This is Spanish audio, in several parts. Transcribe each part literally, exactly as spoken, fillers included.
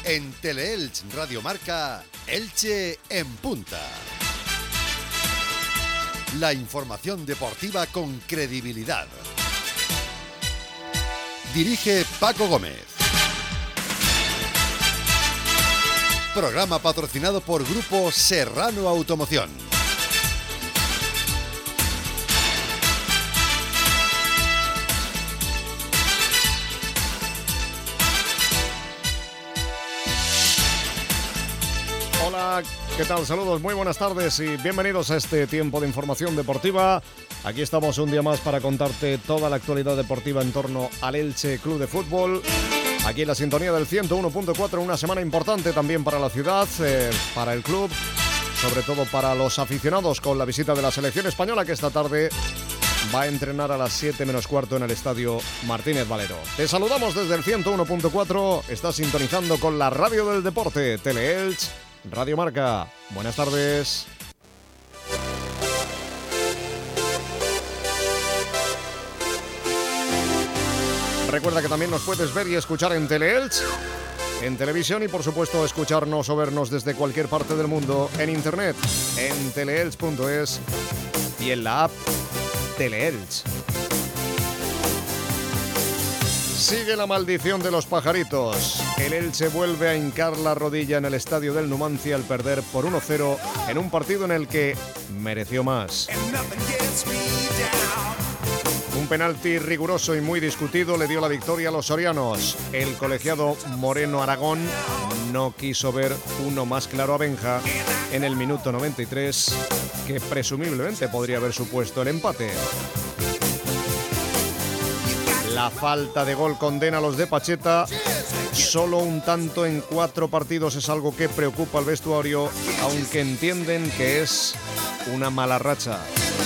En Teleelch Radio Marca, Elche en punta. La información deportiva con credibilidad. Dirige Paco Gómez. Programa patrocinado por Grupo Serrano Automoción. Hola, ¿qué tal? Saludos, muy buenas tardes y bienvenidos a este tiempo de información deportiva. Aquí estamos un día más para contarte toda la actualidad deportiva en torno al Elche Club de Fútbol. Aquí en la sintonía del ciento uno punto cuatro, una semana importante también para la ciudad, eh, para el club, sobre todo para los aficionados, con la visita de la selección española que esta tarde va a entrenar a las siete menos cuarto en el estadio Martínez Valero. Te saludamos desde el ciento uno punto cuatro, estás sintonizando con la radio del deporte, Teleelch Radio Marca. Buenas tardes. Recuerda que también nos puedes ver y escuchar en Teleelch, en televisión y por supuesto escucharnos o vernos desde cualquier parte del mundo en internet, en teleelch punto es y en la app Teleelch. Sigue la maldición de los pajaritos. El Elche vuelve a hincar la rodilla en el estadio del Numancia al perder por uno cero en un partido en el que mereció más. Un penalti riguroso y muy discutido le dio la victoria a los sorianos. El colegiado Moreno Aragón no quiso ver uno más claro a Benja en el minuto noventa y tres, que presumiblemente podría haber supuesto el empate. La falta de gol condena a los de Pacheta. Solo un tanto en cuatro partidos es algo que preocupa al vestuario, aunque entienden que es una mala racha.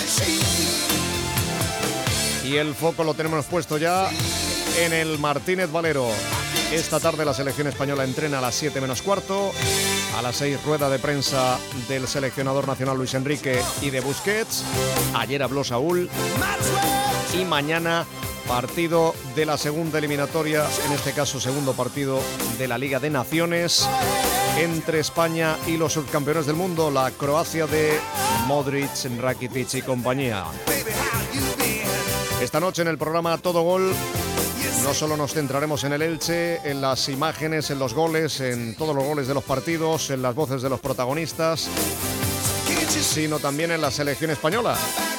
Y el foco lo tenemos puesto ya en el Martínez Valero. Esta tarde la selección española entrena a las siete menos cuarto. A las seis, rueda de prensa del seleccionador nacional Luis Enrique y de Busquets. Ayer habló Saúl. Y mañana partido de la segunda eliminatoria, en este caso segundo partido de la Liga de Naciones, entre España y los subcampeones del mundo, la Croacia de Modric, Rakitic y compañía. Esta noche en el programa Todo Gol no solo nos centraremos en el Elche, en las imágenes, en los goles, en todos los goles de los partidos, en las voces de los protagonistas, sino también en la selección española,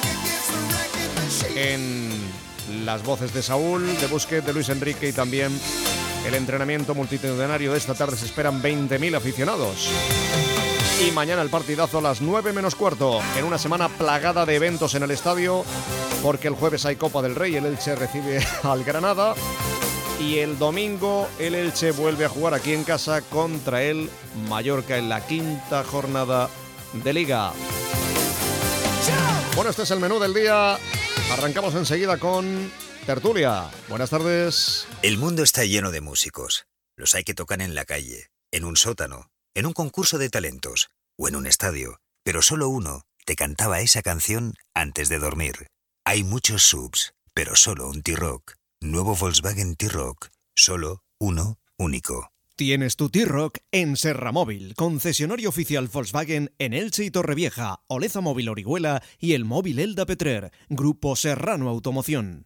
en las voces de Saúl, de Busquets, de Luis Enrique y también el entrenamiento multitudinario de esta tarde. Se esperan veinte mil aficionados. Y mañana el partidazo a las nueve menos cuarto, en una semana plagada de eventos en el estadio, porque el jueves hay Copa del Rey, el Elche recibe al Granada y el domingo el Elche vuelve a jugar aquí en casa contra el Mallorca en la quinta jornada de Liga. Bueno, este es el menú del día. Arrancamos enseguida con tertulia. Buenas tardes. El mundo está lleno de músicos. Los hay que tocan en la calle, en un sótano, en un concurso de talentos o en un estadio. Pero solo uno te cantaba esa canción antes de dormir. Hay muchos subs, pero solo un T-Roc. Nuevo Volkswagen T-Roc. Solo uno único. Tienes tu T-Roc en Serramóvil, concesionario oficial Volkswagen en Elche y Torrevieja, Oleza Móvil Orihuela y el móvil Elda Petrer. Grupo Serrano Automoción.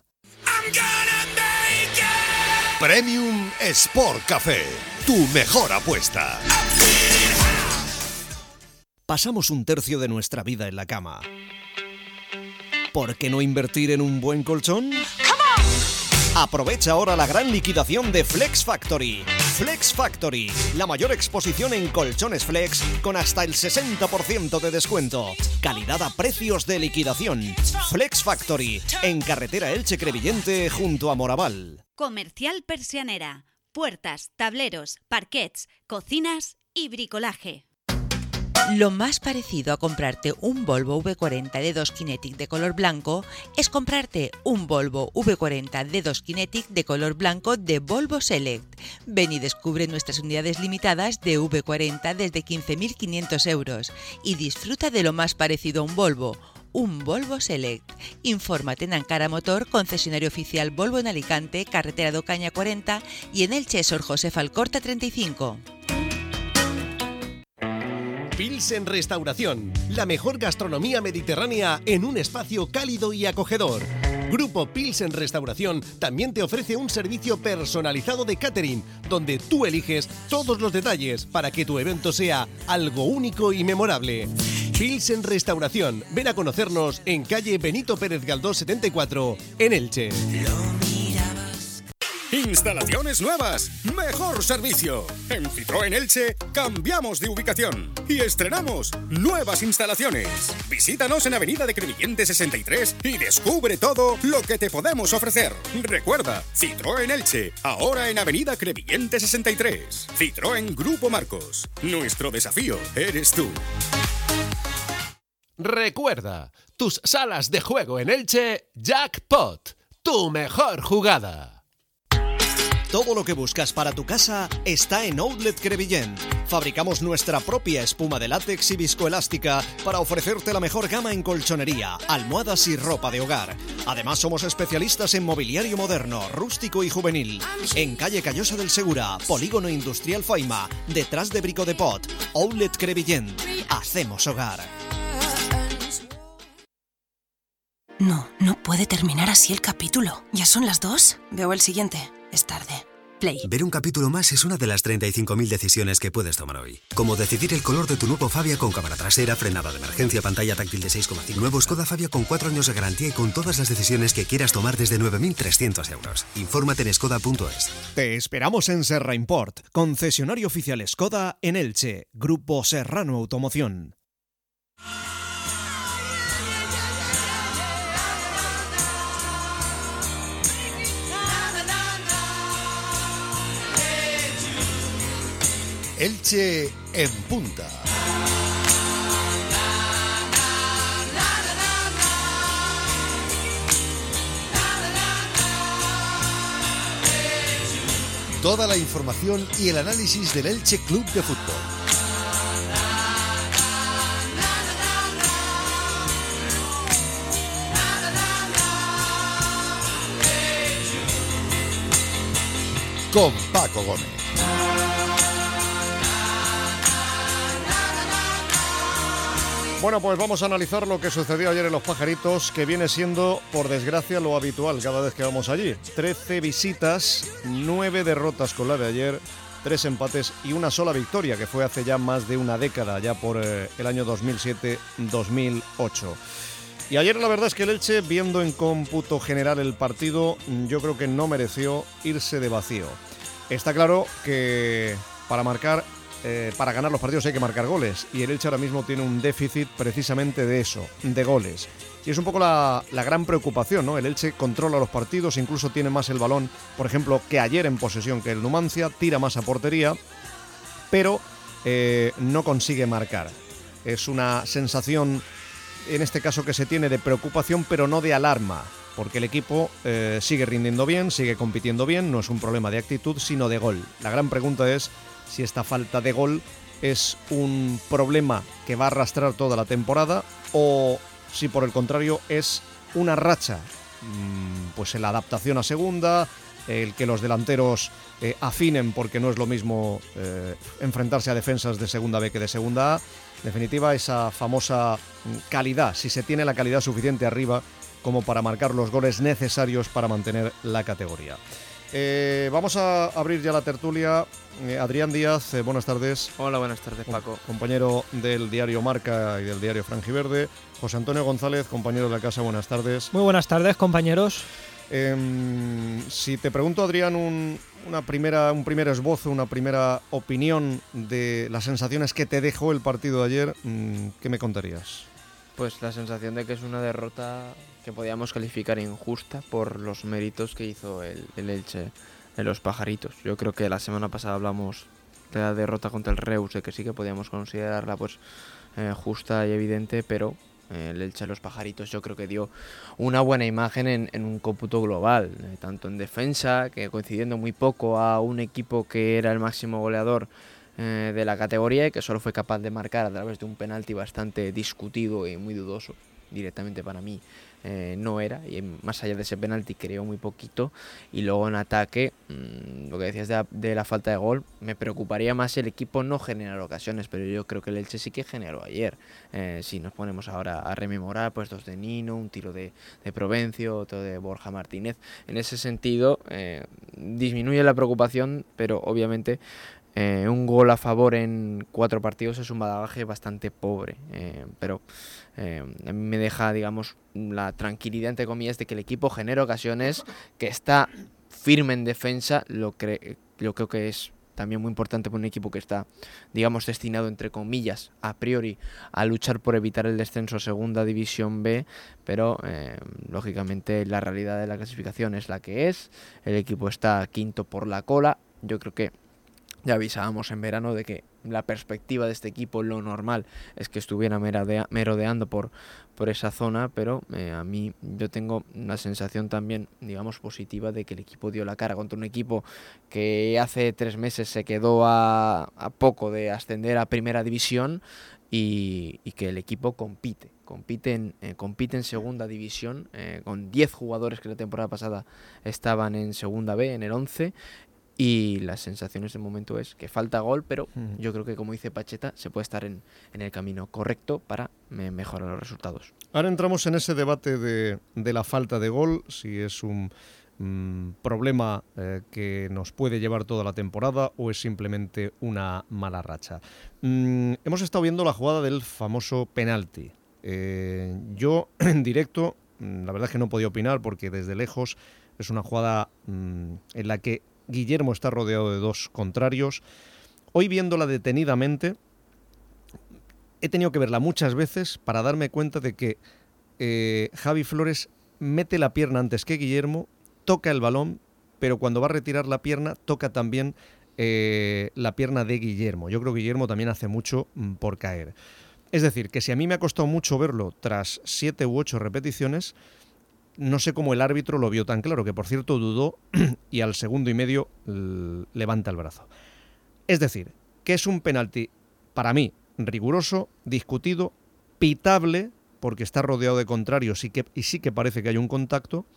Premium Sport Café, tu mejor apuesta. Pasamos un tercio de nuestra vida en la cama. ¿Por qué no invertir en un buen colchón? Aprovecha ahora la gran liquidación de Flex Factory. Flex Factory, la mayor exposición en colchones flex con hasta el sesenta por ciento de descuento. Calidad a precios de liquidación. Flex Factory, en carretera Elche-Crevillente junto a Moraval. Comercial Persianera. Puertas, tableros, parquets, cocinas y bricolaje. Lo más parecido a comprarte un Volvo V cuarenta D dos Kinetic de color blanco es comprarte un Volvo V cuarenta D dos Kinetic de color blanco de Volvo Select. Ven y descubre nuestras unidades limitadas de V cuarenta desde quince mil quinientos euros y disfruta de lo más parecido a un Volvo, un Volvo Select. Infórmate en Ankara Motor, concesionario oficial Volvo en Alicante, carretera de Ocaña cuarenta y en Elche, Sor José Alcorta treinta y cinco. Pilsen Restauración, la mejor gastronomía mediterránea en un espacio cálido y acogedor. Grupo Pilsen Restauración también te ofrece un servicio personalizado de catering, donde tú eliges todos los detalles para que tu evento sea algo único y memorable. Pilsen Restauración, ven a conocernos en calle Benito Pérez Galdós setenta y cuatro, en Elche. Instalaciones nuevas, mejor servicio. En Citroën Elche cambiamos de ubicación y estrenamos nuevas instalaciones. Visítanos en Avenida de Crevillente sesenta y tres y descubre todo lo que te podemos ofrecer. Recuerda, Citroën Elche, ahora en Avenida Crevillente sesenta y tres. Citroën Grupo Marcos. Nuestro desafío eres tú. Recuerda, tus salas de juego en Elche, Jackpot, tu mejor jugada. Todo lo que buscas para tu casa está en Outlet Crevillent. Fabricamos nuestra propia espuma de látex y viscoelástica para ofrecerte la mejor gama en colchonería, almohadas y ropa de hogar. Además, somos especialistas en mobiliario moderno, rústico y juvenil. En calle Callosa del Segura, Polígono Industrial Faima, detrás de Brico de Pot. Outlet Crevillent. Hacemos hogar. No, no puede terminar así el capítulo. ¿Ya son las dos? Veo el siguiente. Es tarde. Play. Ver un capítulo más es una de las treinta y cinco mil decisiones que puedes tomar hoy. Como decidir el color de tu nuevo Fabia con cámara trasera, frenada de emergencia, pantalla táctil de seis coma cinco. Nuevo Skoda Fabia con cuatro años de garantía y con todas las decisiones que quieras tomar desde nueve mil trescientos euros. Infórmate en skoda punto es. Te esperamos en Serra Import, concesionario oficial Skoda en Elche. Grupo Serrano Automoción. Elche en punta. Toda la información y el análisis del Elche Club de Fútbol. Con Paco Gómez. Bueno, pues vamos a analizar lo que sucedió ayer en Los Pajaritos, que viene siendo, por desgracia, lo habitual cada vez que vamos allí. trece visitas, nueve derrotas con la de ayer, tres empates y una sola victoria, que fue hace ya más de una década, ya por eh, el año dos mil siete dos mil ocho. Y ayer la verdad es que el Elche, viendo en cómputo general el partido, yo creo que no mereció irse de vacío. Está claro que para marcar... Eh, para ganar los partidos hay que marcar goles y el Elche ahora mismo tiene un déficit precisamente de eso, de goles. Y es un poco la, la gran preocupación, ¿no? El Elche controla los partidos, incluso tiene más el balón, por ejemplo, que ayer en posesión que el Numancia, tira más a portería, pero eh, no consigue marcar. Es una sensación, en este caso, que se tiene de preocupación, pero no de alarma, porque el equipo eh, sigue rindiendo bien, sigue compitiendo bien, no es un problema de actitud, sino de gol. La gran pregunta es si esta falta de gol es un problema que va a arrastrar toda la temporada o si por el contrario es una racha, pues en la adaptación a segunda, el que los delanteros eh, afinen, porque no es lo mismo eh, enfrentarse a defensas de segunda B que de segunda A. En definitiva, esa famosa calidad, si se tiene la calidad suficiente arriba como para marcar los goles necesarios para mantener la categoría. Eh, vamos a abrir ya la tertulia. Eh, Adrián Díaz, eh, buenas tardes. Hola, buenas tardes, Paco. Compañero del diario Marca y del diario Franjiverde. José Antonio González, compañero de la casa, buenas tardes. Muy buenas tardes, compañeros. Eh, si te pregunto, Adrián, un, una primera, un primer esbozo, una primera opinión de las sensaciones que te dejó el partido de ayer, ¿qué me contarías? Pues la sensación de que es una derrota que podíamos calificar injusta por los méritos que hizo el, el Elche en Los Pajaritos. Yo creo que la semana pasada hablamos de la derrota contra el Reus, de que sí que podíamos considerarla pues eh, justa y evidente, pero eh, el Elche en Los Pajaritos yo creo que dio una buena imagen en, en un cómputo global, eh, tanto en defensa, que coincidiendo muy poco a un equipo que era el máximo goleador eh, de la categoría y que solo fue capaz de marcar a través de un penalti bastante discutido y muy dudoso, directamente para mí, eh, no era, y más allá de ese penalti creó muy poquito. Y luego en ataque, mmm, lo que decías de la, de la falta de gol, me preocuparía más si el equipo no generar ocasiones, pero yo creo que el Elche sí que generó ayer. Eh, si nos ponemos ahora a rememorar, pues dos de Nino, un tiro de, de Provencio, otro de Borja Martínez. En ese sentido, eh, disminuye la preocupación, pero obviamente Eh, un gol a favor en cuatro partidos es un bagaje bastante pobre, eh, pero eh, a mí me deja, digamos, la tranquilidad, entre comillas, de que el equipo genera ocasiones, que está firme en defensa, lo, cre lo creo que es también muy importante para un equipo que está, digamos, destinado, entre comillas, a priori, a luchar por evitar el descenso a Segunda División B, pero, eh, lógicamente, la realidad de la clasificación es la que es, el equipo está quinto por la cola. Yo creo que ya avisábamos en verano de que la perspectiva de este equipo, lo normal, es que estuviera merodea, merodeando por, por esa zona, pero eh, a mí yo tengo una sensación también, digamos, positiva de que el equipo dio la cara contra un equipo que hace tres meses se quedó a, a poco de ascender a Primera División y, y que el equipo compite. Compite en, eh, compite en Segunda División eh, con diez jugadores que la temporada pasada estaban en Segunda B, en el once. Y las sensaciones de momento es que falta gol, pero mm. yo creo que, como dice Pacheta, se puede estar en, en el camino correcto para me mejorar los resultados. Ahora entramos en ese debate de, de la falta de gol, si es un mm, problema eh, que nos puede llevar toda la temporada o es simplemente una mala racha. Mm, hemos estado viendo la jugada del famoso penalti. Eh, yo, en directo, la verdad es que no podía opinar porque desde lejos es una jugada mm, en la que Guillermo está rodeado de dos contrarios. Hoy, viéndola detenidamente, he tenido que verla muchas veces para darme cuenta de que eh, Javi Flores mete la pierna antes que Guillermo, toca el balón, pero cuando va a retirar la pierna, toca también eh, la pierna de Guillermo. Yo creo que Guillermo también hace mucho mm, por caer. Es decir, que si a mí me ha costado mucho verlo tras siete u ocho repeticiones, no sé cómo el árbitro lo vio tan claro, que por cierto dudó y al segundo y medio levanta el brazo. Es decir, que es un penalti, para mí, riguroso, discutido, pitable, porque está rodeado de contrarios y, que, y sí que parece que hay un contacto,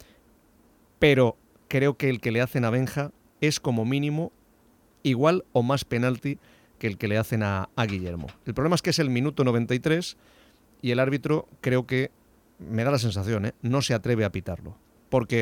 pero creo que el que le hacen a Benja es como mínimo igual o más penalti que el que le hacen a, a Guillermo. El problema es que es el minuto noventa y tres y el árbitro, creo que me da la sensación, ¿eh? no se atreve a pitarlo, porque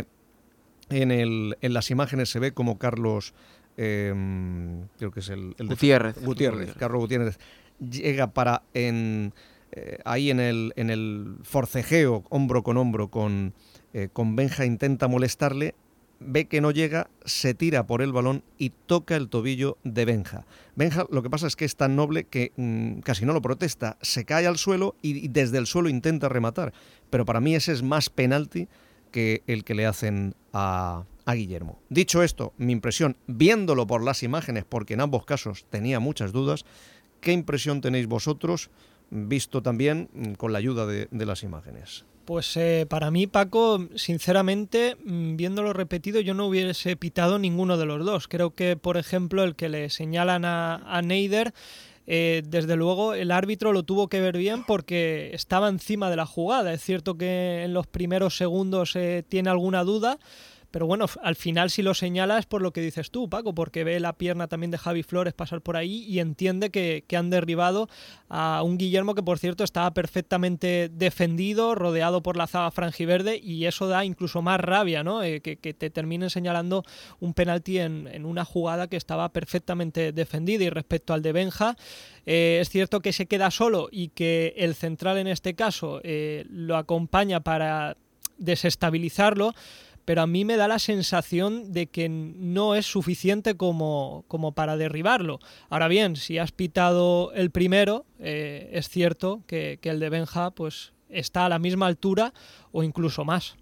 en, el, en las imágenes se ve como Carlos, eh, creo que es el, el Gutiérrez, de, Gutiérrez, Gutiérrez, Carlos Gutiérrez, llega para en, eh, ahí en el, en el forcejeo, hombro con hombro con, eh, con Benja, intenta molestarle, ve que no llega, se tira por el balón y toca el tobillo de Benja. Benja, lo que pasa es que es tan noble que mmm, casi no lo protesta, se cae al suelo y, y desde el suelo intenta rematar. Pero para mí ese es más penalti que el que le hacen a, a Guillermo. Dicho esto, mi impresión, viéndolo por las imágenes, porque en ambos casos tenía muchas dudas, ¿qué impresión tenéis vosotros, visto también con la ayuda de, de las imágenes? Pues eh, para mí, Paco, sinceramente, viéndolo repetido, yo no hubiese pitado ninguno de los dos. Creo que, por ejemplo, el que le señalan a, a Neider, eh, desde luego el árbitro lo tuvo que ver bien porque estaba encima de la jugada. Es cierto que en los primeros segundos eh, tiene alguna duda, pero bueno, al final si lo señala es por lo que dices tú, Paco, porque ve la pierna también de Javi Flores pasar por ahí y entiende que, que han derribado a un Guillermo que, por cierto, estaba perfectamente defendido, rodeado por la zaga franjiverde, y eso da incluso más rabia, ¿no? Eh, que, que te terminen señalando un penalti en, en una jugada que estaba perfectamente defendida. Y respecto al de Benja, eh, es cierto que se queda solo y que el central en este caso eh, lo acompaña para desestabilizarlo, pero a mí me da la sensación de que no es suficiente como, como para derribarlo. Ahora bien, si has pitado el primero, eh, es cierto que, que el de Benja pues, está a la misma altura o incluso más.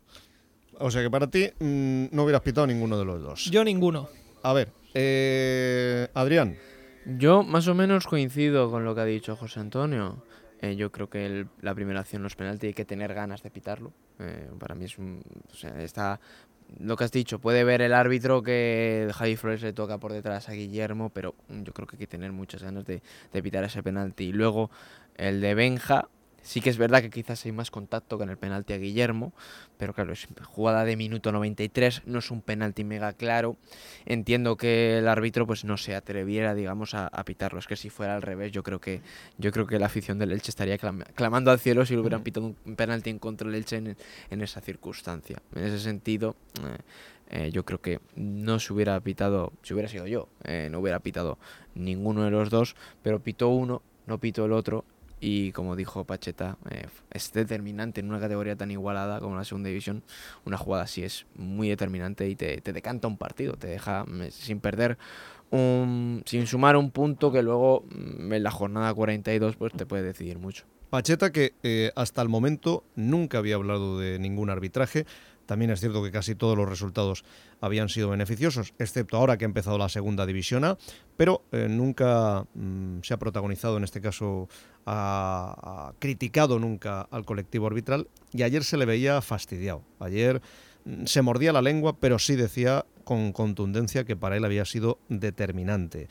O sea que para ti mmm, no hubieras pitado ninguno de los dos. Yo ninguno. A ver, eh, Adrián. Yo más o menos coincido con lo que ha dicho José Antonio. Eh, yo creo que el, la primera acción no es penalti, hay que tener ganas de pitarlo. Eh, para mí es un, o sea, está lo que has dicho, puede ver el árbitro que Javi Flores le toca por detrás a Guillermo, pero yo creo que hay que tener muchas ganas de, de pitar ese penalti. Y luego el de Benja, Sí que es verdad que quizás hay más contacto que en el penalti a Guillermo, pero claro, es jugada de minuto noventa y tres, no es un penalti mega claro. Entiendo que el árbitro pues no se atreviera, digamos, a, a pitarlo. Es que si fuera al revés, yo creo que yo creo que la afición del Elche estaría clam- clamando al cielo si le hubieran pitado un penalti en contra del Elche en, en esa circunstancia. En ese sentido, eh, eh, yo creo que no se hubiera pitado, si hubiera sido yo, eh, no hubiera pitado ninguno de los dos, pero pitó uno, no pitó el otro. Y como dijo Pacheta, eh, es determinante en una categoría tan igualada como la segunda división. Una jugada así es muy determinante y te, te decanta un partido, te deja eh, sin perder, un, sin sumar un punto que luego en la jornada cuarenta y dos pues te puede decidir mucho. Pacheta, que eh, hasta el momento nunca había hablado de ningún arbitraje. También es cierto que casi todos los resultados habían sido beneficiosos, excepto ahora que ha empezado la segunda división A, pero eh, nunca mmm, se ha protagonizado, en este caso, ha, ha criticado nunca al colectivo arbitral, y ayer se le veía fastidiado. Ayer mmm, se mordía la lengua, pero sí decía con contundencia que para él había sido determinante.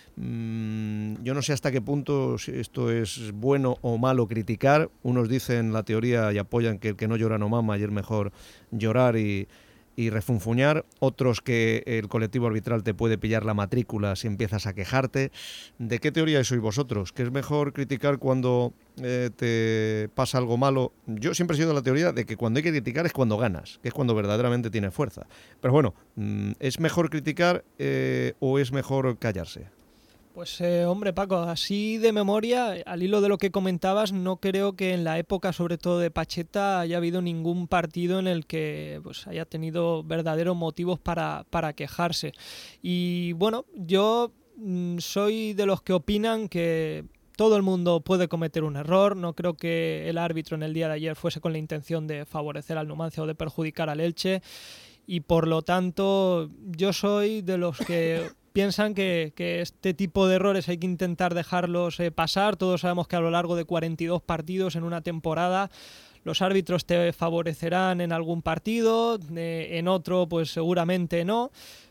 Yo no sé hasta qué punto si esto es bueno o malo criticar. Unos dicen la teoría y apoyan que el que no llora no mama y es mejor llorar y, y refunfuñar. Otros que el colectivo arbitral te puede pillar la matrícula si empiezas a quejarte. ¿De qué teoría sois vosotros? ¿Que es mejor criticar cuando eh, te pasa algo malo? Yo siempre he sido de la teoría de que cuando hay que criticar es cuando ganas, que es cuando verdaderamente tiene fuerza. Pero bueno, ¿es mejor criticar eh, o es mejor callarse? Pues eh, hombre, Paco, así de memoria, al hilo de lo que comentabas, no creo que en la época, sobre todo de Pacheta, haya habido ningún partido en el que pues, haya tenido verdaderos motivos para, para quejarse. Y bueno, yo mm, soy de los que opinan que todo el mundo puede cometer un error. No creo que el árbitro en el día de ayer fuese con la intención de favorecer al Numancia o de perjudicar al Elche. Y por lo tanto, yo soy de los que piensan que, que este tipo de errores hay que intentar dejarlos eh, pasar. Todos sabemos que a lo largo de cuarenta y dos partidos en una temporada los árbitros te favorecerán en algún partido, eh, en otro pues seguramente no.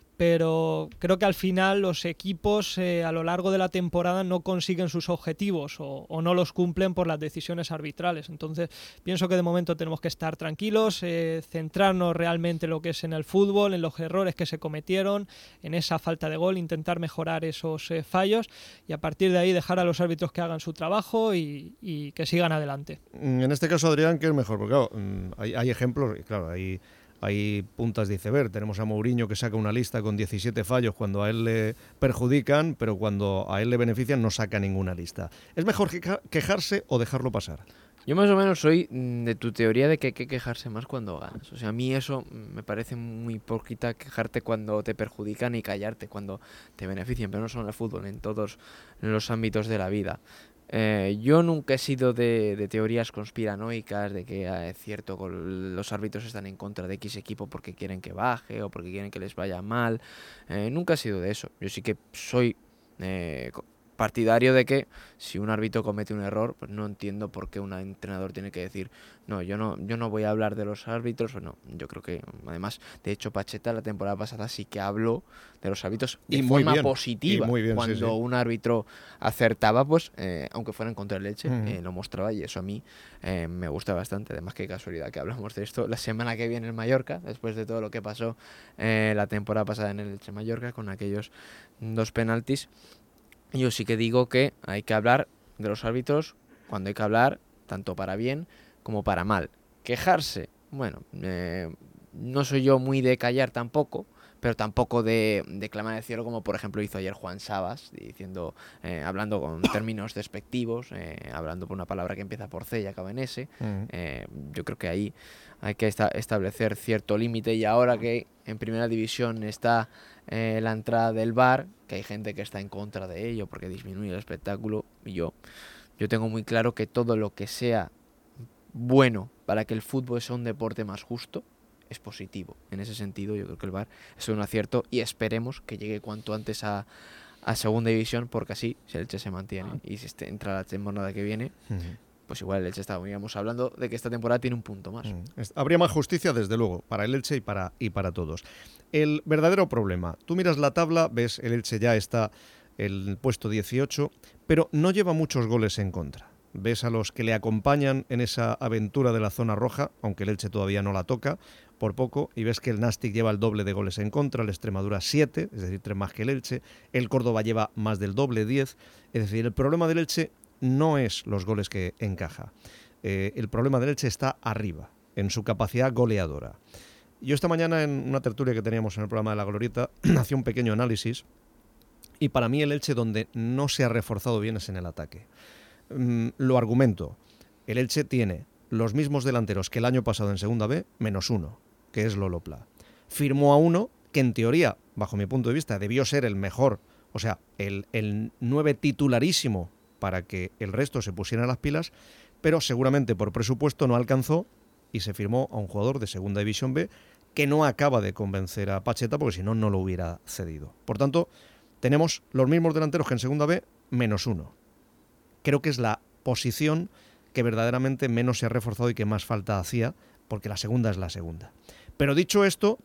Pero creo que al final los equipos eh, a lo largo de la temporada no consiguen sus objetivos o, o no los cumplen por las decisiones arbitrales. Entonces pienso que de momento tenemos que estar tranquilos, eh, centrarnos realmente en lo que es en el fútbol, en los errores que se cometieron, en esa falta de gol, intentar mejorar esos eh, fallos y a partir de ahí dejar a los árbitros que hagan su trabajo y, y que sigan adelante. En este caso, Adrián, ¿qué es mejor? Porque claro, hay, hay ejemplos, claro, hay... Hay puntas de iceberg. Tenemos a Mourinho que saca una lista con diecisiete fallos cuando a él le perjudican, pero cuando a él le benefician no saca ninguna lista. ¿Es mejor quejarse o dejarlo pasar? Yo más o menos soy de tu teoría de que hay que quejarse más cuando ganas. O sea, a mí eso me parece muy hipócrita, quejarte cuando te perjudican y callarte cuando te benefician, pero no solo en el fútbol, en todos los ámbitos de la vida. Eh, yo nunca he sido de, de teorías conspiranoicas de que eh, es cierto que los árbitros están en contra de X equipo porque quieren que baje o porque quieren que les vaya mal. Eh, nunca he sido de eso. Yo sí que soy eh, partidario de que si un árbitro comete un error, pues no entiendo por qué un entrenador tiene que decir no, yo no, yo no voy a hablar de los árbitros o no. Yo creo que además, de hecho, Pacheta la temporada pasada sí que habló de los árbitros de y muy forma bien, positiva. y muy bien, Cuando sí, sí. un árbitro acertaba, pues eh, aunque fuera en contra del Elche, Uh-huh. eh, lo mostraba y eso a mí eh, me gusta bastante. Además, qué casualidad que hablamos de esto la semana que viene en Mallorca, después de todo lo que pasó eh, la temporada pasada en el Elche Mallorca con aquellos dos penaltis. Yo sí que digo que hay que hablar de los árbitros cuando hay que hablar, tanto para bien como para mal. Quejarse, bueno, eh, no soy yo muy de callar tampoco, pero tampoco de, de clamar al cielo como por ejemplo hizo ayer Juan Sabas, diciendo, eh, hablando con términos despectivos, eh, hablando por una palabra que empieza por C y acaba en S. Uh-huh. eh, yo creo que ahí hay que esta- establecer cierto límite y ahora que en primera división está eh, la entrada del V A R, que hay gente que está en contra de ello porque disminuye el espectáculo, y yo, yo tengo muy claro que todo lo que sea bueno para que el fútbol sea un deporte más justo es positivo. En ese sentido yo creo que el V A R es un acierto y esperemos que llegue cuanto antes a, a segunda división, porque así si el Elche se mantiene y si este, entra la temporada que viene, uh-huh. pues igual el Elche estaríamos hablando de que esta temporada tiene un punto más. Uh-huh. Habría más justicia desde luego para el Elche y para, y para todos. El verdadero problema, tú miras la tabla, ves el Elche ya está en el puesto dieciocho, pero no lleva muchos goles en contra. ves a los que le acompañan en esa aventura de la zona roja, aunque el Elche todavía no la toca, por poco, y ves que el Nastic lleva el doble de goles en contra, el Extremadura siete, es decir, tres más que el Elche, el Córdoba lleva más del doble, diez, es decir, el problema del Elche no es los goles que encaja, eh, el problema del Elche está arriba, en su capacidad goleadora. Yo esta mañana en una tertulia que teníamos en el programa de La Glorieta hacía un pequeño análisis y para mí el Elche donde no se ha reforzado bien es en el ataque. Mm, lo argumento, el Elche tiene los mismos delanteros que el año pasado en Segunda B, menos uno, que es Lolo Pla. Firmó a uno que en teoría, bajo mi punto de vista, debió ser el mejor, o sea, el, el nueve titularísimo para que el resto se pusiera las pilas, pero seguramente por presupuesto no alcanzó y se firmó a un jugador de Segunda División B que no acaba de convencer a Pacheta porque si no, no lo hubiera cedido. Por tanto, tenemos los mismos delanteros que en Segunda B, menos uno. Creo que es la posición que verdaderamente menos se ha reforzado y que más falta hacía, porque la segunda es la segunda. Pero dicho esto,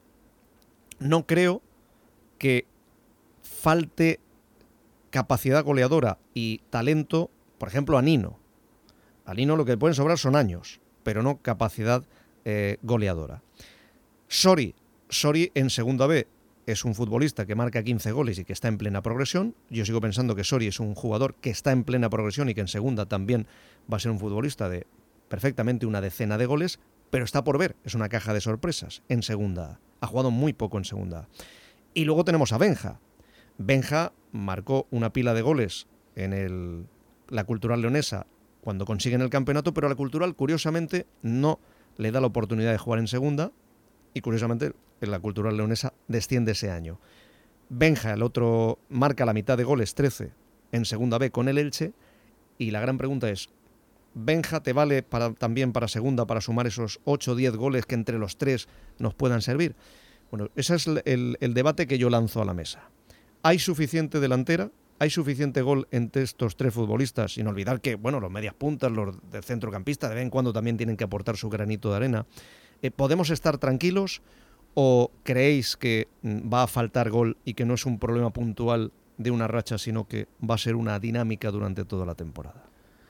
no creo que falte capacidad goleadora y talento, por ejemplo, a Nino. A Nino lo que le pueden sobrar son años, pero no capacidad eh, goleadora. Sori, Sori en Segunda B es un futbolista que marca quince goles y que está en plena progresión. Yo sigo pensando que Sori es un jugador que está en plena progresión y que en Segunda también va a ser un futbolista de perfectamente una decena de goles, pero está por ver, es una caja de sorpresas en Segunda. Ha jugado muy poco en Segunda. Y luego tenemos a Benja. Benja marcó una pila de goles en el, la Cultural Leonesa cuando consiguen el campeonato, pero a la Cultural, curiosamente, no le da la oportunidad de jugar en Segunda y, curiosamente, en la Cultural Leonesa desciende ese año. Benja, el otro, marca la mitad de goles, trece, en Segunda B con el Elche, y la gran pregunta es, ¿Benja te vale para, también para Segunda para sumar esos ocho o diez goles que entre los tres nos puedan servir? Bueno, ese es el, el, el debate que yo lanzo a la mesa. ¿Hay suficiente delantera? ¿Hay suficiente gol entre estos tres futbolistas? Sin olvidar que, bueno, los medias puntas, los del centrocampista, de vez en cuando también tienen que aportar su granito de arena. Eh, ¿Podemos estar tranquilos o creéis que va a faltar gol y que no es un problema puntual de una racha, sino que va a ser una dinámica durante toda la temporada?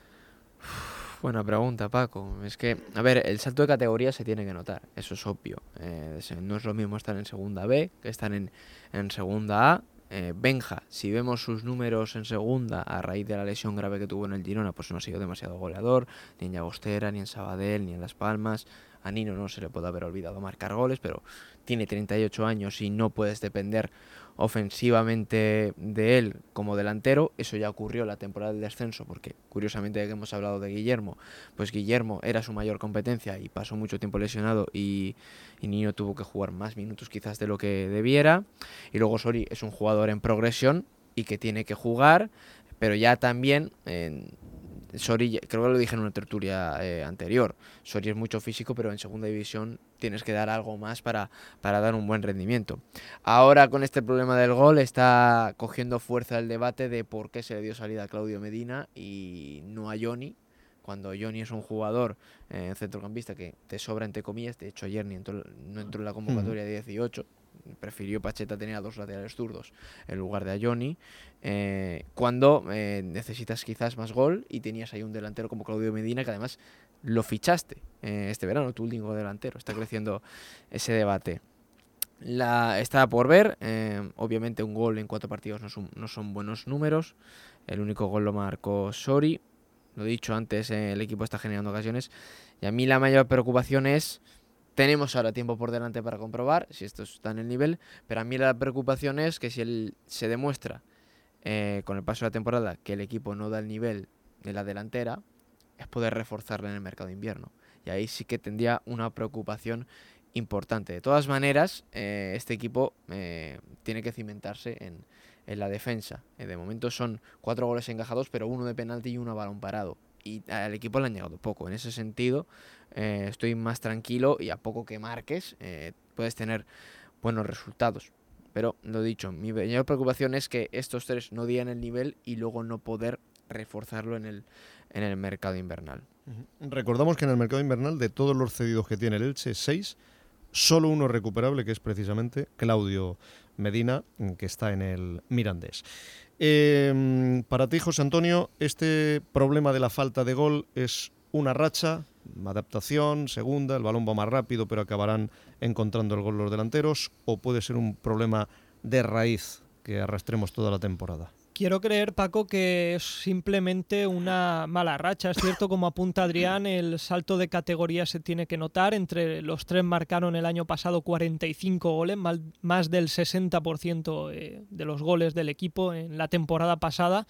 Buena pregunta, Paco. Es que, a ver, el salto de categoría se tiene que notar, eso es obvio. Eh, no es lo mismo estar en Segunda B que estar en, en Segunda A. Eh, Benja, si vemos sus números en Segunda a raíz de la lesión grave que tuvo en el Girona, pues no ha sido demasiado goleador, ni en Llagostera, ni en Sabadell, ni en Las Palmas. A Nino no se le puede haber olvidado marcar goles, pero tiene treinta y ocho años y no puedes depender ofensivamente de él como delantero. Eso ya ocurrió la temporada del descenso, porque curiosamente que hemos hablado de Guillermo, pues Guillermo era su mayor competencia y pasó mucho tiempo lesionado y, y Nino tuvo que jugar más minutos quizás de lo que debiera. Y luego Sori es un jugador en progresión y que tiene que jugar, pero ya también... Eh, Sori, creo que lo dije en una tertulia eh, anterior, Sori es mucho físico, pero en Segunda División tienes que dar algo más para, para dar un buen rendimiento. Ahora con este problema del gol está cogiendo fuerza el debate de por qué se le dio salida a Claudio Medina y no a Johnny, cuando Johnny es un jugador eh, centrocampista que te sobra entre comillas. De hecho ayer ni entró, no entró en la convocatoria de dieciocho, prefirió Pacheta tener a dos laterales zurdos en lugar de a Johnny, eh, cuando eh, necesitas quizás más gol y tenías ahí un delantero como Claudio Medina, que además lo fichaste eh, este verano, tu último delantero. Está creciendo ese debate. La, está por ver, eh, obviamente un gol en cuatro partidos no son, no son buenos números. El único gol lo marcó Sori, lo he dicho antes, eh, el equipo está generando ocasiones y a mí la mayor preocupación es... Tenemos ahora tiempo por delante para comprobar si esto está en el nivel, pero a mí la preocupación es que si el, se demuestra eh, con el paso de la temporada que el equipo no da el nivel de la delantera, es poder reforzarla en el mercado de invierno. Y ahí sí que tendría una preocupación importante. De todas maneras, eh, este equipo eh, tiene que cimentarse en, en la defensa. Eh, de momento son cuatro goles encajados, pero uno de penalti y uno a balón parado. Y al equipo le han llegado poco. En ese sentido, eh, estoy más tranquilo y a poco que marques eh, puedes tener buenos resultados. Pero lo dicho, mi mayor preocupación es que estos tres no dieran el nivel y luego no poder reforzarlo en el, en el mercado invernal. Uh-huh. Recordamos que en el mercado invernal, de todos los cedidos que tiene el Elche, seis, solo uno recuperable, que es precisamente Claudio Medina, que está en el Mirandés. Eh, para ti, José Antonio, ¿este problema de la falta de gol es una racha, adaptación, segunda, el balón va más rápido pero acabarán encontrando el gol los delanteros, o puede ser un problema de raíz que arrastremos toda la temporada? Quiero creer, Paco, que es simplemente una mala racha. Es cierto, como apunta Adrián, el salto de categoría se tiene que notar. Entre los tres marcaron el año pasado cuarenta y cinco goles, más del sesenta por ciento de los goles del equipo en la temporada pasada.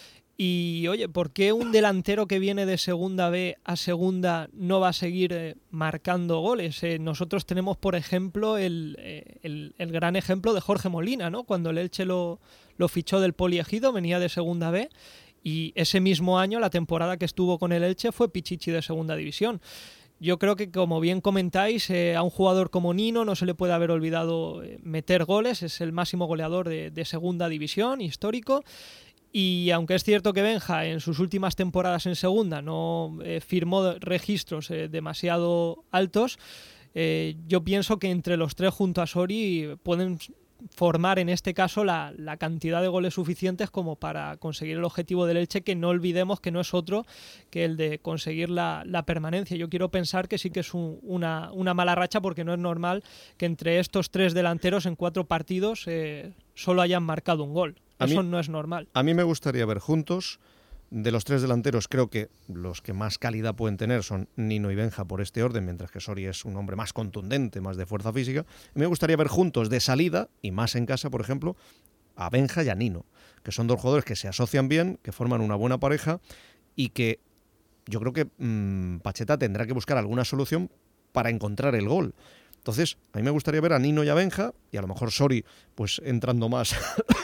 Y oye, ¿por qué un delantero que viene de segunda B a segunda no va a seguir eh, marcando goles? Eh, nosotros tenemos, por ejemplo, el, eh, el, el gran ejemplo de Jorge Molina, ¿no? Cuando el Elche lo, lo fichó del Poliegido, venía de segunda B, y ese mismo año, la temporada que estuvo con el Elche, fue Pichichi de segunda división. Yo creo que, como bien comentáis, eh, a un jugador como Nino no se le puede haber olvidado eh, meter goles. Es el máximo goleador de, de segunda división, histórico. Y aunque es cierto que Benja en sus últimas temporadas en segunda no eh, firmó registros eh, demasiado altos, eh, yo pienso que entre los tres junto a Sori pueden formar en este caso la, la cantidad de goles suficientes como para conseguir el objetivo del Elche, que no olvidemos que no es otro que el de conseguir la, la permanencia. Yo quiero pensar que sí que es un, una, una mala racha, porque no es normal que entre estos tres delanteros en cuatro partidos eh, solo hayan marcado un gol. A Eso mí, no es normal. A mí me gustaría ver juntos, de los tres delanteros, creo que los que más calidad pueden tener son Nino y Benja por este orden, mientras que Sori es un hombre más contundente, más de fuerza física. Me gustaría ver juntos de salida, y más en casa, por ejemplo, a Benja y a Nino, que son dos jugadores que se asocian bien, que forman una buena pareja, y que yo creo que mmm, Pacheta tendrá que buscar alguna solución para encontrar el gol. Entonces, a mí me gustaría ver a Nino y a Benja, y a lo mejor Sori, pues entrando más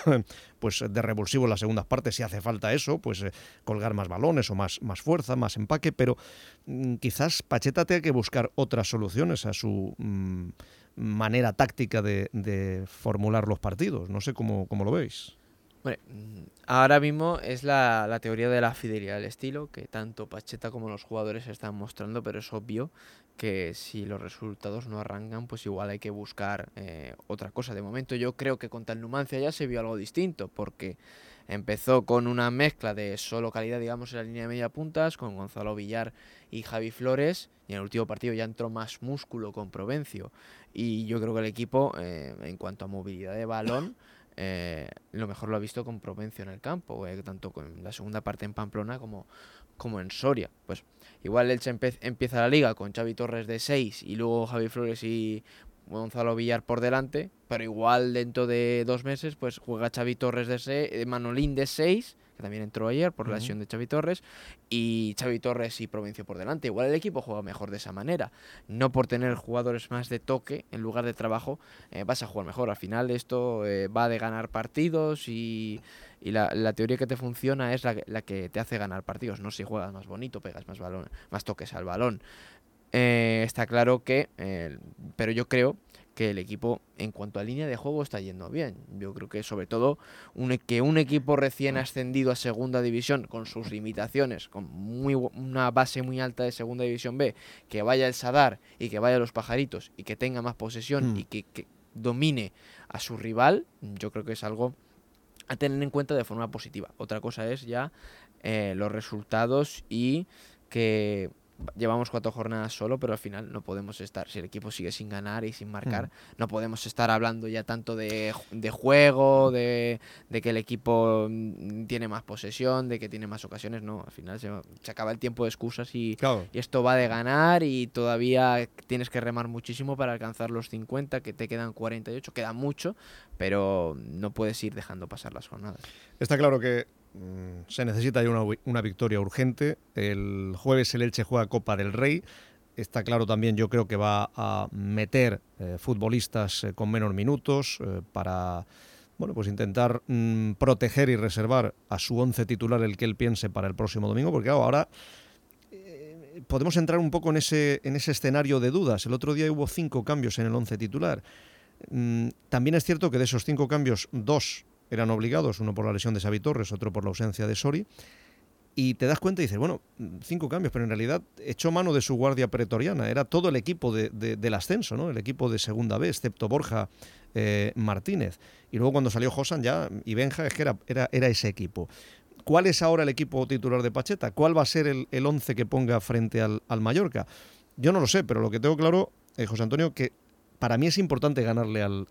pues de revulsivo en las segundas partes, si hace falta eso, pues eh, colgar más balones o más, más fuerza, más empaque, pero mm, quizás Pacheta tenga que buscar otras soluciones a su mm, manera táctica de, de formular los partidos. No sé cómo, cómo lo veis. Bueno, ahora mismo es la, la teoría de la fidelidad del estilo, que tanto Pacheta como los jugadores están mostrando, pero es obvio que si los resultados no arrancan, pues igual hay que buscar eh, otra cosa. De momento yo creo que contra el Numancia ya se vio algo distinto, porque empezó con una mezcla de solo calidad, digamos, en la línea de media puntas, con Gonzalo Villar y Javi Flores, y en el último partido ya entró más músculo con Provencio. Y yo creo que el equipo, eh, en cuanto a movilidad de balón, Eh, lo mejor lo ha visto con Provencio en el campo, eh, tanto con la segunda parte en Pamplona como, como en Soria. Pues igual Elche empe- empieza la liga con Xavi Torres de seis y luego Javi Flores y Gonzalo Villar por delante, pero igual dentro de dos meses pues juega Xavi Torres de seis, Manolín de seis, que también entró ayer por la lesión de Xavi Torres, y Xavi Torres y Provencio por delante. Igual el equipo juega mejor de esa manera, no por tener jugadores más de toque en lugar de trabajo, eh, vas a jugar mejor. Al final esto eh, va de ganar partidos, y, y la, la teoría que te funciona es la, la que te hace ganar partidos, no si juegas más bonito, pegas más balón, más toques al balón. Eh, está claro que, eh, pero yo creo que el equipo en cuanto a línea de juego está yendo bien. Yo creo que sobre todo un, que un equipo recién ascendido a segunda división, con sus limitaciones, con muy, una base muy alta de segunda división B, que vaya el Sadar y que vaya los Pajaritos y que tenga más posesión mm. y que, que domine a su rival, yo creo que es algo a tener en cuenta de forma positiva. Otra cosa es ya eh, los resultados, y que llevamos cuatro jornadas solo, pero al final no podemos estar, si el equipo sigue sin ganar y sin marcar, mm. no podemos estar hablando ya tanto de, de juego, de, de que el equipo tiene más posesión, de que tiene más ocasiones. No, al final se, se acaba el tiempo de excusas y, claro. y esto va de ganar, y todavía tienes que remar muchísimo para alcanzar los cincuenta, que te quedan cuarenta y ocho, queda mucho, pero no puedes ir dejando pasar las jornadas. Está claro que se necesita ya una, una victoria urgente. El jueves el Elche juega Copa del Rey. Está claro también, yo creo que va a meter eh, futbolistas eh, con menos minutos eh, para bueno, pues intentar mmm, proteger y reservar a su once titular el que él piense para el próximo domingo, porque claro, ahora eh, podemos entrar un poco en ese, en ese escenario de dudas. El otro día hubo cinco cambios en el once titular. Mm, también es cierto que de esos cinco cambios, dos eran obligados, uno por la lesión de Xavi Torres, otro por la ausencia de Sori, y te das cuenta y dices, bueno, cinco cambios, pero en realidad echó mano de su guardia pretoriana, era todo el equipo de, de, del ascenso, ¿no? El equipo de segunda B, excepto Borja eh, Martínez. Y luego cuando salió Josan ya, y Benja, es que era, era, era ese equipo. ¿Cuál es ahora el equipo titular de Pacheta? ¿Cuál va a ser el, el once que ponga frente al, al Mallorca? Yo no lo sé, pero lo que tengo claro, eh, José Antonio, que para mí es importante ganarle al,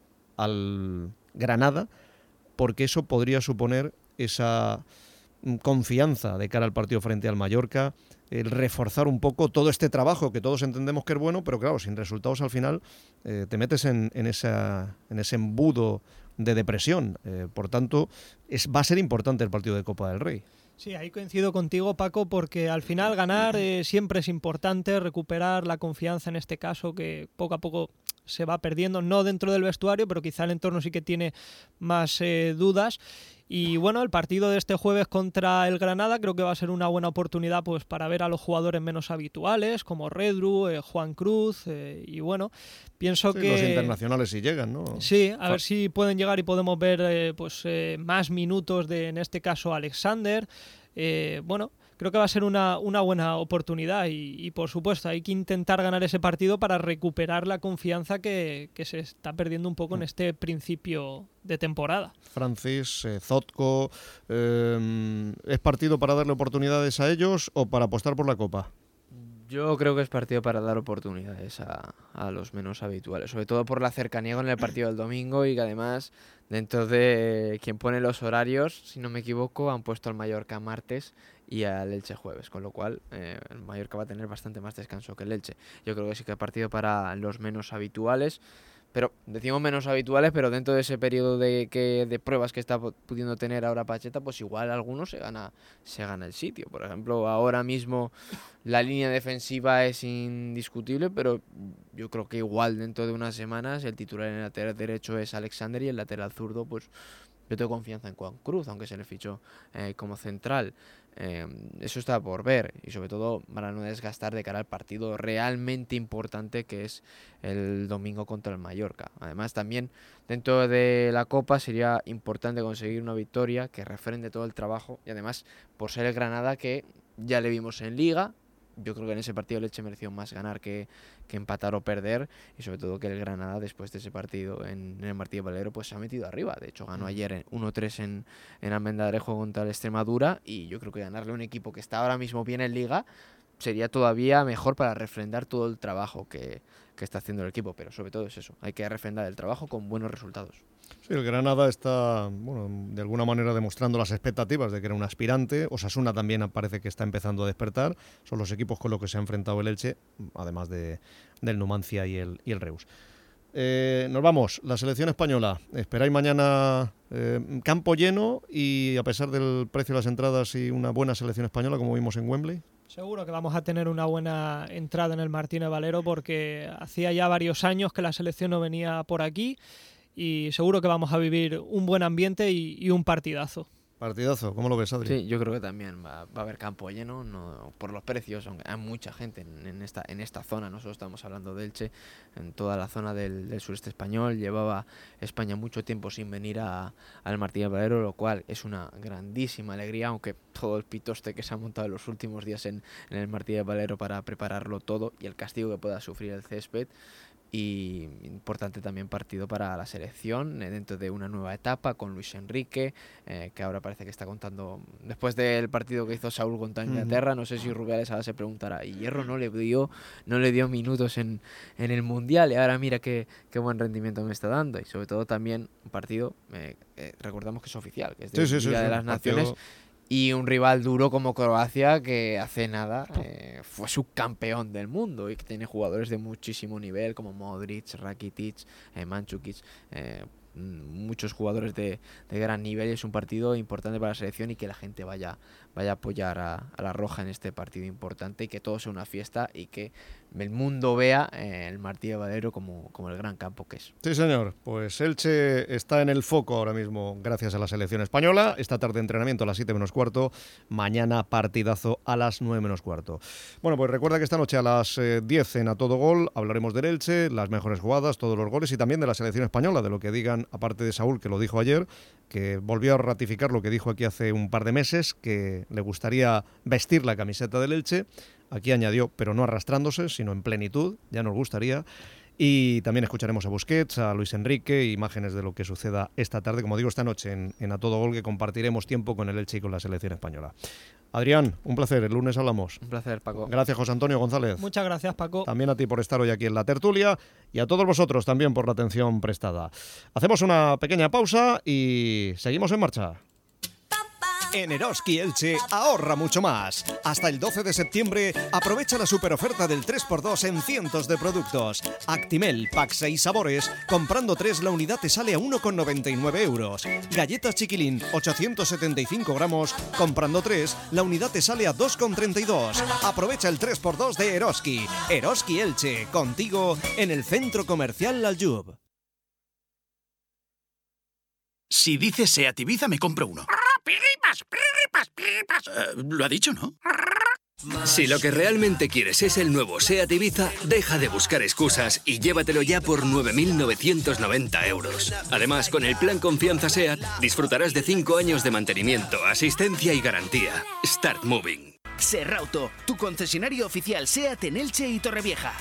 al Granada, porque eso podría suponer esa confianza de cara al partido frente al Mallorca, el reforzar un poco todo este trabajo que todos entendemos que es bueno, pero claro, sin resultados al final eh, te metes en, en, esa, en ese embudo de depresión. Eh, por tanto, es, va a ser importante el partido de Copa del Rey. Sí, ahí coincido contigo, Paco, porque al final ganar eh, siempre es importante, recuperar la confianza en este caso que poco a poco se va perdiendo, no dentro del vestuario, pero quizá el entorno sí que tiene más eh, dudas. Y bueno, el partido de este jueves contra el Granada creo que va a ser una buena oportunidad pues para ver a los jugadores menos habituales, como Redru, eh, Juan Cruz, eh, y bueno, pienso sí, que... los internacionales si llegan, ¿no? Sí, a ver si pueden llegar y podemos ver eh, pues eh, más minutos de, en este caso, Alexander. Eh, bueno, creo que va a ser una, una buena oportunidad y, y por supuesto hay que intentar ganar ese partido para recuperar la confianza que, que se está perdiendo un poco en este principio de temporada. Francis, eh, Zotko, eh, ¿es partido para darle oportunidades a ellos o para apostar por la Copa? Yo creo que es partido para dar oportunidades a, a los menos habituales, sobre todo por la cercanía con el partido del domingo y que además dentro de quien pone los horarios, si no me equivoco, han puesto al Mallorca martes y al Elche jueves, con lo cual eh, el Mallorca va a tener bastante más descanso que el Elche. Yo creo que sí que es partido para los menos habituales, pero decimos menos habituales, pero dentro de ese periodo de, que, de pruebas que está pudiendo tener ahora Pacheta, pues igual alguno se gana, se gana el sitio. Por ejemplo, ahora mismo la línea defensiva es indiscutible, pero yo creo que igual dentro de unas semanas el titular en el lateral derecho es Alexander y el lateral zurdo, pues yo tengo confianza en Juan Cruz, aunque se le fichó eh, como central. Eh, eso está por ver y sobre todo para no desgastar de cara al partido realmente importante que es el domingo contra el Mallorca. Además también dentro de la Copa sería importante conseguir una victoria que refrende todo el trabajo y además por ser el Granada que ya le vimos en Liga. Yo creo que en ese partido el Elche mereció más ganar que, que empatar o perder y sobre todo que el Granada después de ese partido en, en el Martínez Valero pues se ha metido arriba. De hecho ganó ayer uno tres en, en Almendarejo contra el Extremadura y yo creo que ganarle a un equipo que está ahora mismo bien en Liga sería todavía mejor para refrendar todo el trabajo que, que está haciendo el equipo, pero sobre todo es eso, hay que refrendar el trabajo con buenos resultados. Sí, el Granada está, bueno, de alguna manera demostrando las expectativas de que era un aspirante. Osasuna también parece que está empezando a despertar. Son los equipos con los que se ha enfrentado el Elche, además de, del Numancia y el, y el Reus. Eh, nos vamos, la selección española. Esperáis mañana eh, campo lleno y a pesar del precio de las entradas y una buena selección española como vimos en Wembley. Seguro que vamos a tener una buena entrada en el Martínez Valero porque hacía ya varios años que la selección no venía por aquí. Y seguro que vamos a vivir un buen ambiente y, y un partidazo. Partidazo, ¿cómo lo ves, Adri? Sí, yo creo que también va, va a haber campo lleno, no, por los precios, aunque hay mucha gente en, en, esta, en esta zona, nosotros estamos hablando de Elche, en toda la zona del, del sureste español, llevaba España mucho tiempo sin venir a, al Martínez Valero, lo cual es una grandísima alegría, aunque todo el pitoste que se ha montado en los últimos días en, en el Martínez Valero para prepararlo todo y el castigo que pueda sufrir el césped. Y importante también partido para la selección eh, dentro de una nueva etapa con Luis Enrique, eh, que ahora parece que está contando, después del partido que hizo Saúl contra Inglaterra, uh-huh. no sé si Rubiales ahora se preguntará, y Hierro no le dio no le dio minutos en, en el Mundial y ahora mira qué, qué buen rendimiento me está dando, y sobre todo también un partido, eh, eh, recordamos que es oficial, que es de, sí, sí, Liga sí, de sí, las Naciones, partido... y un rival duro como Croacia que hace nada eh, fue subcampeón del mundo y que tiene jugadores de muchísimo nivel como Modric, Rakitic, eh, Mandzukic, eh, muchos jugadores de, de gran nivel y es un partido importante para la selección y que la gente vaya, vaya a apoyar a, a la Roja en este partido importante y que todo sea una fiesta y que el mundo vea eh, el Martínez Valero como, como el gran campo que es. Sí, señor. Pues Elche está en el foco ahora mismo gracias a la selección española. Esta tarde entrenamiento a las siete menos cuarto. Mañana partidazo a las nueve menos cuarto. Bueno, pues recuerda que esta noche a las eh, diez en A Todo Gol hablaremos del Elche, las mejores jugadas, todos los goles y también de la selección española, de lo que digan Adrián, aparte de Saúl, que lo dijo ayer, que volvió a ratificar lo que dijo aquí hace un par de meses, que le gustaría vestir la camiseta del Elche. Aquí añadió, pero no arrastrándose, sino en plenitud, ya nos gustaría. Y también escucharemos a Busquets, a Luis Enrique, imágenes de lo que suceda esta tarde, como digo, esta noche en, en A Todo Gol, que compartiremos tiempo con el Elche y con la selección española. Adrián, un placer, el lunes hablamos. Un placer, Paco. Gracias, José Antonio González. Muchas gracias, Paco. También a ti por estar hoy aquí en la tertulia y a todos vosotros también por la atención prestada. Hacemos una pequeña pausa y seguimos en marcha. En Eroski Elche ahorra mucho más. Hasta el doce de septiembre aprovecha la superoferta del tres por dos en cientos de productos. Actimel, Pack seis sabores, comprando tres la unidad te sale a uno con noventa y nueve euros. Galletas Chiquilín, ochocientos setenta y cinco gramos, comprando tres la unidad te sale a dos con treinta y dos. Aprovecha el tres por dos de Eroski. Eroski Elche, contigo en el Centro Comercial Aljub. Si dices Seat Ibiza, me compro uno. ¡Piripas, piripas, piripas! Uh, lo ha dicho, ¿no? Si lo que realmente quieres es el nuevo Seat Ibiza, deja de buscar excusas y llévatelo ya por nueve mil novecientos noventa euros. Además, con el plan Confianza Seat, disfrutarás de cinco años de mantenimiento, asistencia y garantía. Start Moving. Serrauto, tu concesionario oficial Seat en Elche y Torrevieja.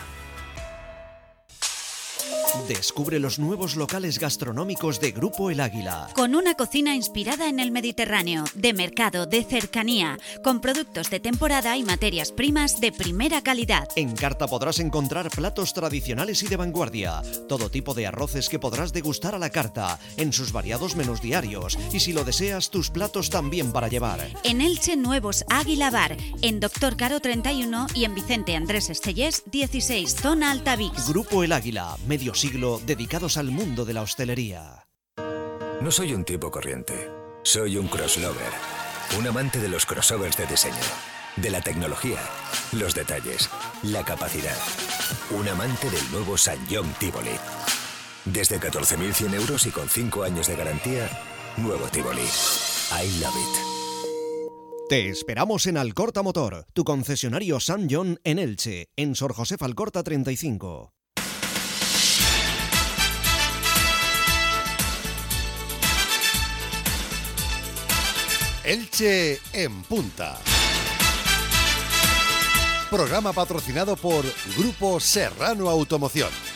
Descubre los nuevos locales gastronómicos de Grupo El Águila. Con una cocina inspirada en el Mediterráneo, de mercado, de cercanía, con productos de temporada y materias primas de primera calidad. En carta podrás encontrar platos tradicionales y de vanguardia, todo tipo de arroces que podrás degustar a la carta, en sus variados menús diarios, y si lo deseas, tus platos también para llevar. En Elche, nuevos Águila Bar, en Doctor Caro treinta y uno y en Vicente Andrés Estellés dieciséis, zona Altavix. Grupo El Águila, medio siglo dedicados al mundo de la hostelería. No soy un tipo corriente, soy un crosslover, un amante de los crossovers de diseño, de la tecnología, los detalles, la capacidad, un amante del nuevo Sanyong Tivoli. Desde catorce mil cien euros y con cinco años de garantía, nuevo Tivoli. I love it. Te esperamos en Alcorta Motor, tu concesionario Sanyong en Elche, en Sor Josef Alcorta treinta y cinco. Elche en Punta. Programa patrocinado por Grupo Serrano Automoción.